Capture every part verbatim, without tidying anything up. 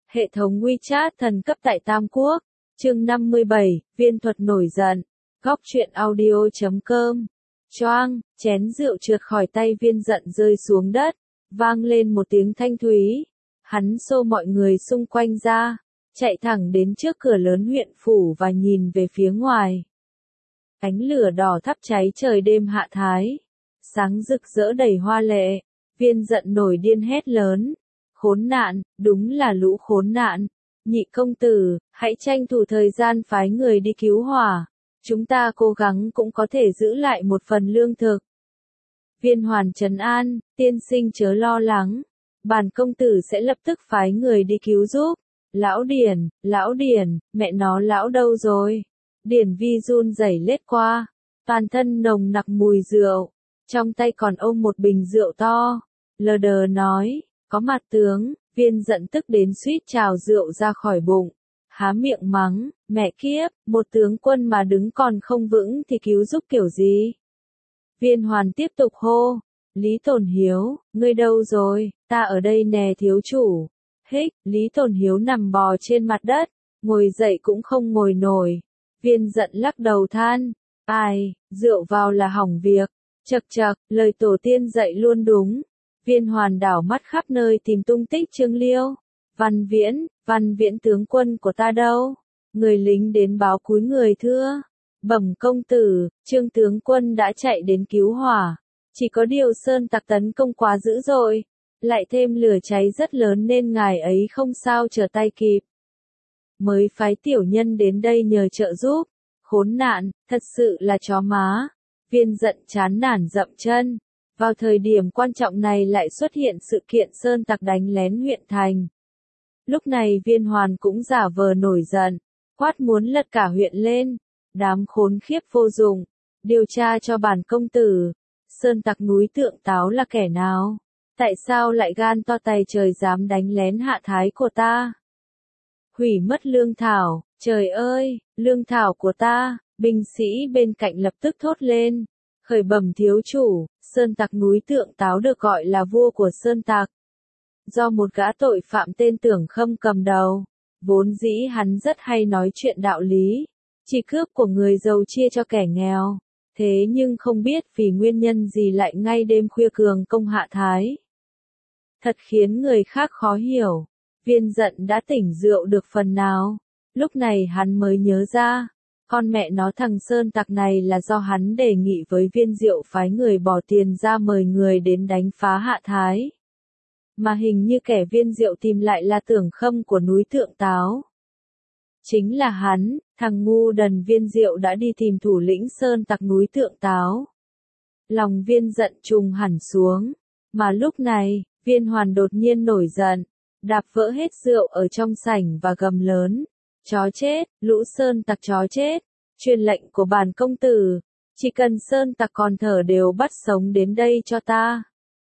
Hệ thống WeChat thần cấp tại Tam Quốc, chương năm mươi bảy, viên thuật nổi giận, góc truyện audio chấm com. Choang, chén rượu trượt khỏi tay viên giận rơi xuống đất, vang lên một tiếng thanh thúy. Hắn xô mọi người xung quanh ra, chạy thẳng đến trước cửa lớn huyện phủ và nhìn về phía ngoài. Ánh lửa đỏ thắp cháy trời đêm Hạ Thái, sáng rực rỡ đầy hoa lệ. Viên giận nổi điên hét lớn, khốn nạn, đúng là lũ khốn nạn. Nhị công tử, hãy tranh thủ thời gian phái người đi cứu hỏa. Chúng ta cố gắng cũng có thể giữ lại một phần lương thực. Viên Hoàn trấn an, tiên sinh chớ lo lắng. Bản công tử sẽ lập tức phái người đi cứu giúp. Lão Điển, lão Điển, mẹ nó lão đâu rồi? Điển Vi run rẩy lết qua, toàn thân nồng nặc mùi rượu, trong tay còn ôm một bình rượu to. Lờ đờ nói, có mặt tướng. Viên giận tức đến suýt trào rượu ra khỏi bụng, há miệng mắng, mẹ kiếp, một tướng quân mà đứng còn không vững thì cứu giúp kiểu gì? Viên Hoàn tiếp tục hô, Lý Tồn Hiếu, ngươi đâu rồi? Ta ở đây nè thiếu chủ. Hích, Lý Tồn Hiếu nằm bò trên mặt đất, ngồi dậy cũng không ngồi nổi. Viên giận lắc đầu than, ai, rượu vào là hỏng việc. Chậc chậc, lời tổ tiên dạy luôn đúng. Viên Hoàn đảo mắt khắp nơi tìm tung tích Trương Liêu. Văn Viễn, Văn Viễn tướng quân của ta đâu? Người lính đến báo cúi người thưa. Bẩm công tử, Trương tướng quân đã chạy đến cứu hỏa. Chỉ có điều sơn tặc tấn công quá dữ dội. Lại thêm lửa cháy rất lớn nên ngài ấy không sao trở tay kịp. Mới phái tiểu nhân đến đây nhờ trợ giúp. Khốn nạn, thật sự là chó má. Viên giận chán nản dậm chân. Vào thời điểm quan trọng này lại xuất hiện sự kiện sơn tặc đánh lén huyện thành. Lúc này Viên Hoàn cũng giả vờ nổi giận, quát muốn lật cả huyện lên. Đám khốn khiếp vô dụng, điều tra cho bản công tử. Sơn tặc núi Tượng Táo là kẻ nào? Tại sao lại gan to tay trời dám đánh lén Hạ Thái của ta? Hủy mất lương thảo, trời ơi, lương thảo của ta, binh sĩ bên cạnh lập tức thốt lên. Khởi bẩm thiếu chủ, sơn tặc núi Tượng Táo được gọi là vua của sơn tặc. Do một gã tội phạm tên Tưởng Khâm cầm đầu, vốn dĩ hắn rất hay nói chuyện đạo lý, chỉ cướp của người giàu chia cho kẻ nghèo. Thế nhưng không biết vì nguyên nhân gì lại ngay đêm khuya cường công Hạ Thái. Thật khiến người khác khó hiểu. Viên giận đã tỉnh rượu được phần nào. Lúc này hắn mới nhớ ra. Con mẹ nó thằng sơn tặc này là do hắn đề nghị với Viên Diệu phái người bỏ tiền ra mời người đến đánh phá Hạ Thái. Mà hình như kẻ Viên Diệu tìm lại là Tưởng Khâm của núi Tượng Táo. Chính là hắn, thằng ngu đần Viên Diệu đã đi tìm thủ lĩnh sơn tặc núi Tượng Táo. Lòng Viên giận trùng hẳn xuống. Mà lúc này, Viên Hoàn đột nhiên nổi giận, đạp vỡ hết rượu ở trong sảnh và gầm lớn. Chó chết, lũ sơn tặc chó chết, truyền lệnh của bản công tử, chỉ cần sơn tặc còn thở đều bắt sống đến đây cho ta.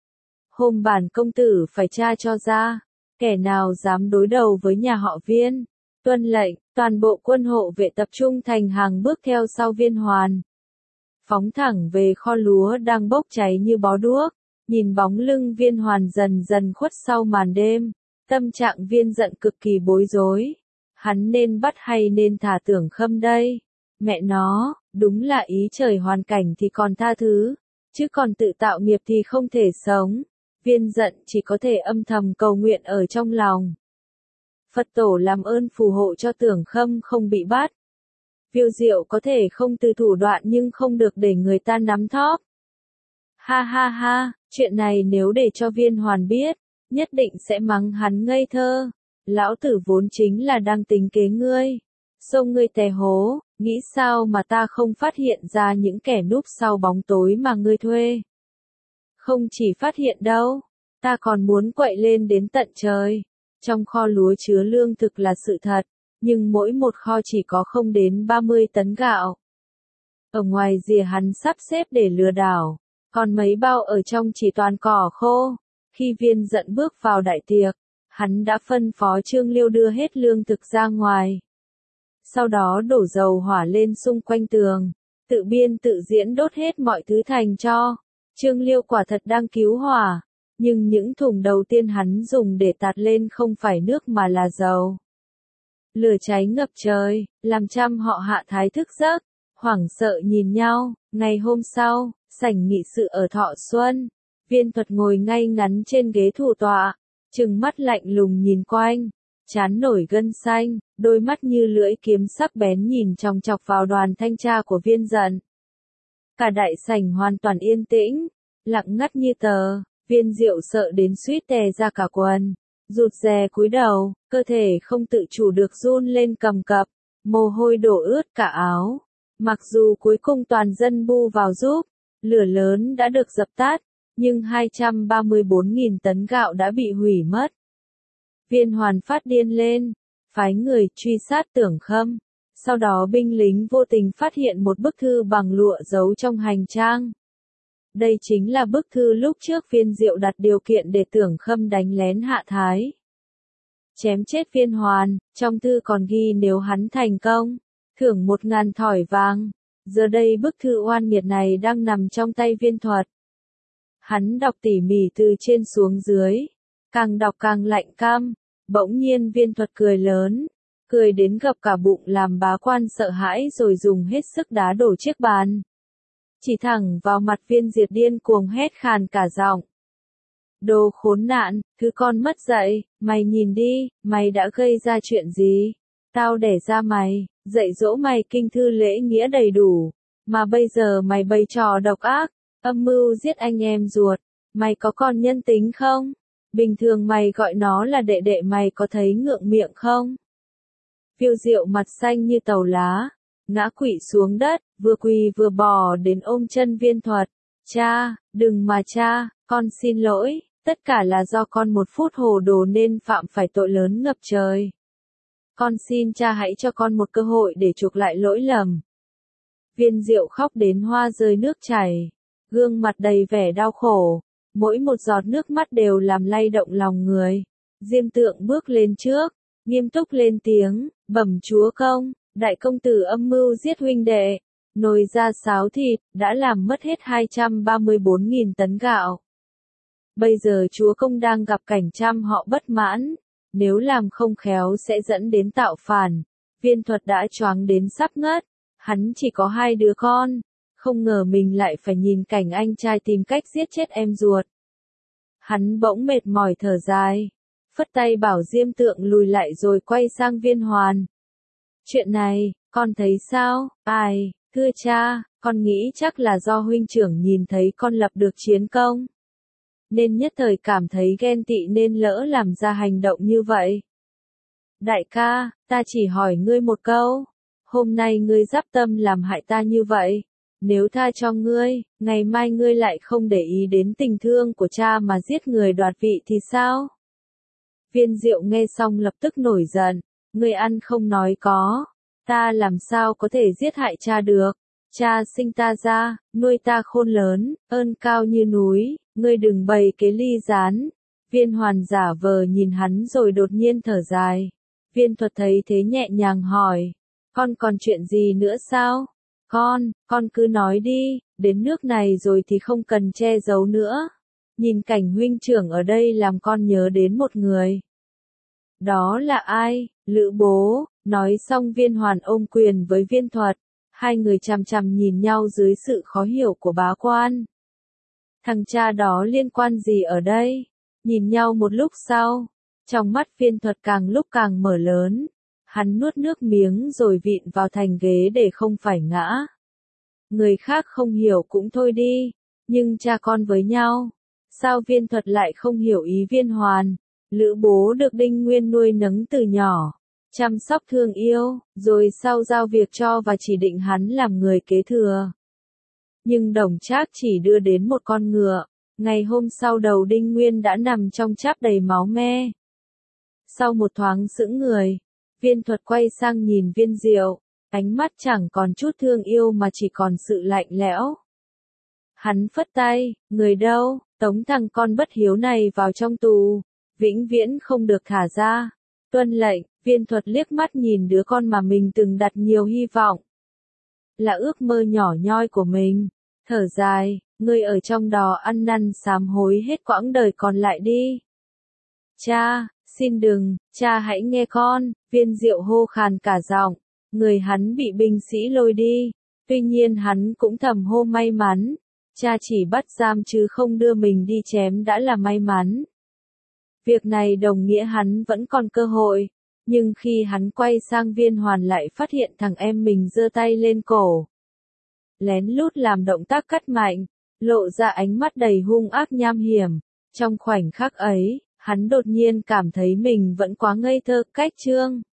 Hôm bản công tử phải tra cho ra, kẻ nào dám đối đầu với nhà họ Viên. Tuân lệnh, toàn bộ quân hộ vệ tập trung thành hàng bước theo sau Viên Hoàn. Phóng thẳng về kho lúa đang bốc cháy như bó đuốc, nhìn bóng lưng Viên Hoàn dần dần khuất sau màn đêm, tâm trạng Viên giận cực kỳ bối rối. Hắn nên bắt hay nên thả Tưởng Khâm đây? Mẹ nó, đúng là ý trời hoàn cảnh thì còn tha thứ, chứ còn tự tạo nghiệp thì không thể sống. Viên giận chỉ có thể âm thầm cầu nguyện ở trong lòng. Phật tổ làm ơn phù hộ cho Tưởng Khâm không bị bắt. Viu Diệu có thể không từ thủ đoạn nhưng không được để người ta nắm thóp. Ha ha ha, chuyện này nếu để cho Viên Hoàn biết, nhất định sẽ mắng hắn ngây thơ. Lão tử vốn chính là đang tính kế ngươi. Xông ngươi tè hố, nghĩ sao mà ta không phát hiện ra những kẻ núp sau bóng tối mà ngươi thuê. Không chỉ phát hiện đâu, ta còn muốn quậy lên đến tận trời. Trong kho lúa chứa lương thực là sự thật, nhưng mỗi một kho chỉ có không đến ba mươi tấn gạo. Ở ngoài rìa hắn sắp xếp để lừa đảo, còn mấy bao ở trong chỉ toàn cỏ khô. Khi Viên giận bước vào đại tiệc, hắn đã phân phó Trương Liêu đưa hết lương thực ra ngoài. Sau đó đổ dầu hỏa lên xung quanh tường, tự biên tự diễn đốt hết mọi thứ thành tro. Trương Liêu quả thật đang cứu hỏa, Nhưng những thùng đầu tiên hắn dùng để tạt lên không phải nước mà là dầu. Lửa cháy ngập trời, làm trăm họ Hạ Thái thức giấc, hoảng sợ nhìn nhau. Ngày hôm sau, sảnh nghị sự ở Thọ Xuân, Viên Thuật ngồi ngay ngắn trên ghế thủ tọa, trừng mắt lạnh lùng nhìn quanh, trán nổi gân xanh, đôi mắt như lưỡi kiếm sắc bén nhìn chòng chọc vào đoàn thanh tra của Viên Dận. Cả đại sảnh hoàn toàn yên tĩnh, lặng ngắt như tờ. Viên Diệu sợ đến suýt tè ra cả quần, rụt rè cúi đầu, cơ thể không tự chủ được run lên cầm cập, mồ hôi đổ ướt cả áo. Mặc dù cuối cùng toàn dân bu vào giúp, lửa lớn đã được dập tắt, nhưng hai trăm ba mươi bốn nghìn tấn gạo đã bị hủy mất. Viên Hoàn phát điên lên, phái người truy sát Tưởng Khâm. Sau đó binh lính vô tình phát hiện một bức thư bằng lụa giấu trong hành trang. Đây chính là bức thư lúc trước Viên Diệu đặt điều kiện để Tưởng Khâm đánh lén Hạ Thái. Chém chết Viên Hoàn, trong thư còn ghi nếu hắn thành công, thưởng một ngàn thỏi vàng. Giờ đây bức thư oan nghiệt này đang nằm trong tay Viên Thuật. Hắn đọc tỉ mỉ từ trên xuống dưới, càng đọc càng lạnh căm. Bỗng nhiên Viên Thuật cười lớn, cười đến gập cả bụng làm bá quan sợ hãi rồi dùng hết sức đá đổ chiếc bàn. Chỉ thẳng vào mặt Viên Diệt điên cuồng hét khàn cả giọng. Đồ khốn nạn, thứ con mất dạy, mày nhìn đi, mày đã gây ra chuyện gì? Tao đẻ ra mày, dạy dỗ mày kinh thư lễ nghĩa đầy đủ, mà bây giờ mày bày trò độc ác, âm mưu giết anh em ruột, mày có còn nhân tính không? Bình thường mày gọi nó là đệ đệ, mày có thấy ngượng miệng không? Phiêu Diệu mặt xanh như tàu lá, ngã quỵ xuống đất, vừa quỳ vừa bò đến ôm chân Viên Thuật. Cha, đừng mà cha, con xin lỗi, tất cả là do con một phút hồ đồ nên phạm phải tội lớn ngập trời. Con xin cha hãy cho con một cơ hội để chuộc lại lỗi lầm. Viên Diệu khóc đến hoa rơi nước chảy, gương mặt đầy vẻ đau khổ, mỗi một giọt nước mắt đều làm lay động lòng người. Diêm Tượng bước lên trước, nghiêm túc lên tiếng, bẩm chúa công, đại công tử âm mưu giết huynh đệ, nồi ra sáo thịt, đã làm mất hết hai trăm ba mươi bốn nghìn tấn gạo. Bây giờ chúa công đang gặp cảnh trăm họ bất mãn, nếu làm không khéo sẽ dẫn đến tạo phản. Viên Thuật đã choáng đến sắp ngất, hắn chỉ có hai đứa con, không ngờ mình lại phải nhìn cảnh anh trai tìm cách giết chết em ruột. Hắn bỗng mệt mỏi thở dài, phất tay bảo Diêm Tượng lùi lại rồi quay sang Viên Hoàn. Chuyện này, con thấy sao? Ai, thưa cha, con nghĩ chắc là do huynh trưởng nhìn thấy con lập được chiến công, nên nhất thời cảm thấy ghen tị nên lỡ làm ra hành động như vậy. Đại ca, ta chỉ hỏi ngươi một câu, hôm nay ngươi dắp tâm làm hại ta như vậy, nếu tha cho ngươi, ngày mai ngươi lại không để ý đến tình thương của cha mà giết người đoạt vị thì sao? Viên Diệu nghe xong lập tức nổi giận, ngươi ăn không nói có, ta làm sao có thể giết hại cha được? Cha sinh ta ra, nuôi ta khôn lớn, ơn cao như núi, ngươi đừng bày kế ly gián. Viên Hoàn giả vờ nhìn hắn rồi đột nhiên thở dài. Viên Thuật thấy thế nhẹ nhàng hỏi, con còn chuyện gì nữa sao? Con, con cứ nói đi, đến nước này rồi thì không cần che giấu nữa. Nhìn cảnh huynh trưởng ở đây làm con nhớ đến một người. Đó là ai? Lữ Bố. Nói xong Viên Hoàn ôm quyền với Viên Thuật. Hai người chằm chằm nhìn nhau dưới sự khó hiểu của bá quan. Thằng cha đó liên quan gì ở đây? Nhìn nhau một lúc sau, trong mắt Viên Thuật càng lúc càng mở lớn. Hắn nuốt nước miếng rồi vịn vào thành ghế để không phải ngã. Người khác không hiểu cũng thôi đi, nhưng cha con với nhau, sao Viên Thuật lại không hiểu ý Viên Hoàn? Lữ Bố được Đinh Nguyên nuôi nấng từ nhỏ, chăm sóc thương yêu, rồi sau giao việc cho và chỉ định hắn làm người kế thừa. Nhưng Đồng Trác chỉ đưa đến một con ngựa, ngày hôm sau đầu Đinh Nguyên đã nằm trong cháp đầy máu me. Sau một thoáng sững người, Viên Thuật quay sang nhìn Viên Diệu, ánh mắt chẳng còn chút thương yêu mà chỉ còn sự lạnh lẽo. Hắn phất tay, người đâu, tống thằng con bất hiếu này vào trong tù, vĩnh viễn không được thả ra. Tuân lệnh. Viên Thuật liếc mắt nhìn đứa con mà mình từng đặt nhiều hy vọng, là ước mơ nhỏ nhoi của mình, thở dài, Ngươi ở trong đó ăn năn sám hối hết quãng đời còn lại đi. Cha, xin đừng, cha hãy nghe con, Viên Diệu hô khàn cả giọng. Người hắn bị binh sĩ lôi đi, tuy nhiên hắn cũng thầm hô may mắn. Cha chỉ bắt giam chứ không đưa mình đi chém đã là may mắn. Việc này đồng nghĩa hắn vẫn còn cơ hội, nhưng khi hắn quay sang Viên Hoàn lại phát hiện thằng em mình giơ tay lên cổ. Lén lút làm động tác cắt mạnh, lộ ra ánh mắt đầy hung ác nham hiểm. Trong khoảnh khắc ấy, hắn đột nhiên cảm thấy mình vẫn quá ngây thơ, cách trương.